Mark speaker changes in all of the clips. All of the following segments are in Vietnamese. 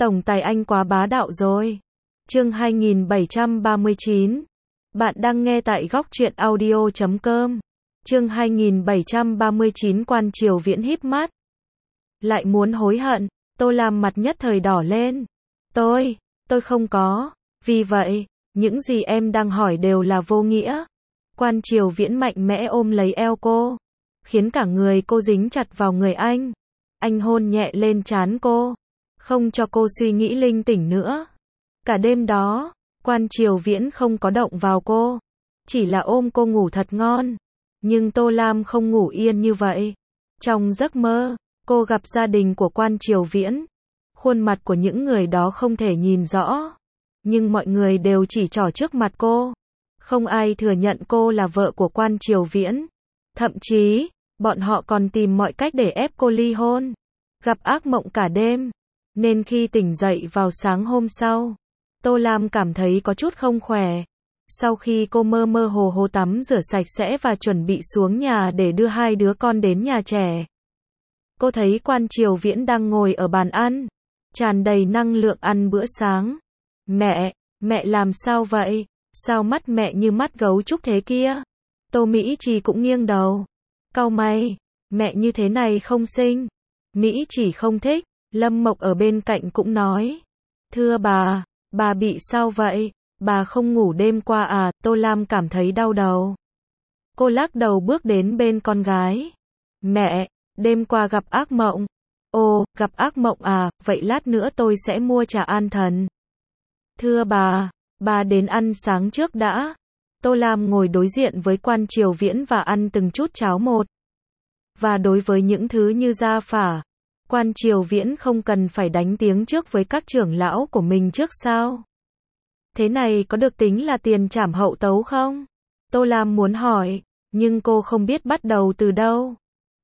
Speaker 1: Tổng tài anh quá bá đạo rồi. Chương 2739. Bạn đang nghe tại góc truyện audio.com. Chương 2739 Quan Triều Viễn híp mắt. Lại muốn hối hận, Tô Lam mặt nhất thời đỏ lên. Tôi không có. Vì vậy, những gì em đang hỏi đều là vô nghĩa. Quan Triều Viễn mạnh mẽ ôm lấy eo cô, khiến cả người cô dính chặt vào người anh. Anh hôn nhẹ lên trán cô, không cho cô suy nghĩ linh tỉnh nữa. Cả đêm đó, Quan Triều Viễn không có động vào cô, chỉ là ôm cô ngủ thật ngon. Nhưng Tô Lam không ngủ yên như vậy. Trong giấc mơ, cô gặp gia đình của Quan Triều Viễn. Khuôn mặt của những người đó không thể nhìn rõ, nhưng mọi người đều chỉ trỏ trước mặt cô. Không ai thừa nhận cô là vợ của Quan Triều Viễn. Thậm chí, bọn họ còn tìm mọi cách để ép cô ly hôn. Gặp ác mộng cả đêm, nên khi tỉnh dậy vào sáng hôm sau, Tô Lam cảm thấy có chút không khỏe. Sau khi cô mơ mơ hồ hồ tắm rửa sạch sẽ và chuẩn bị xuống nhà để đưa hai đứa con đến nhà trẻ, cô thấy Quan Triều Viễn đang ngồi ở bàn ăn, tràn đầy năng lượng ăn bữa sáng. Mẹ làm sao vậy? Sao mắt mẹ như mắt gấu trúc thế kia? Tô Mỹ Trì cũng nghiêng đầu, cau mày, mẹ như thế này không xinh. Mỹ Trì không thích. Lâm Mộc ở bên cạnh cũng nói, thưa bà bị sao vậy? Bà không ngủ đêm qua à? Tô Lam cảm thấy đau đầu. Cô lắc đầu bước đến bên con gái. Mẹ, đêm qua gặp ác mộng. Ồ, gặp ác mộng à? Vậy lát nữa tôi sẽ mua trà an thần. Thưa bà đến ăn sáng trước đã. Tô Lam ngồi đối diện với Quan Triều Viễn và ăn từng chút cháo một. Và đối với những thứ như gia phả, Quan Triều Viễn không cần phải đánh tiếng trước với các trưởng lão của mình trước sao? Thế này có được tính là tiền trảm hậu tấu không? Tô Lam muốn hỏi, nhưng cô không biết bắt đầu từ đâu.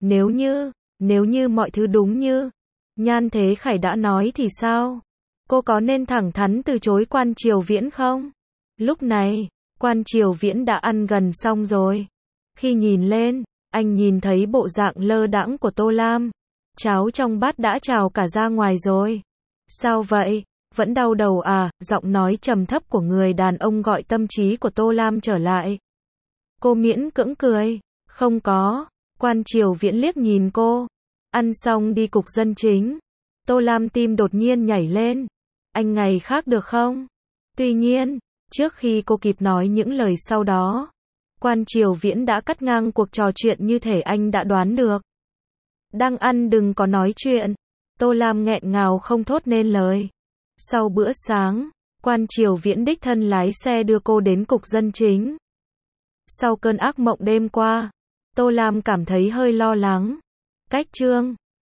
Speaker 1: Nếu như mọi thứ đúng như Nhan Thế Khải đã nói thì sao? Cô có nên thẳng thắn từ chối Quan Triều Viễn không? Lúc này, Quan Triều Viễn đã ăn gần xong rồi. Khi nhìn lên, anh nhìn thấy bộ dạng lơ đãng của Tô Lam. Cháo trong bát đã trào cả ra ngoài rồi. Sao vậy? Vẫn đau đầu à? Giọng nói trầm thấp của người đàn ông gọi tâm trí của Tô Lam trở lại. Cô miễn cưỡng cười. Không có. Quan Triều Viễn liếc nhìn cô. Ăn xong đi cục dân chính. Tô Lam tim đột nhiên nhảy lên. Anh ngày khác được không? Tuy nhiên, trước khi cô kịp nói những lời sau đó, Quan Triều Viễn đã cắt ngang cuộc trò chuyện như thể anh đã đoán được. Đang ăn đừng có nói chuyện. Tô Lam nghẹn ngào không thốt nên lời. Sau bữa sáng, Quan Triều Viễn đích thân lái xe đưa cô đến cục dân chính. Sau cơn ác mộng đêm qua, Tô Lam cảm thấy hơi lo lắng. Cách chương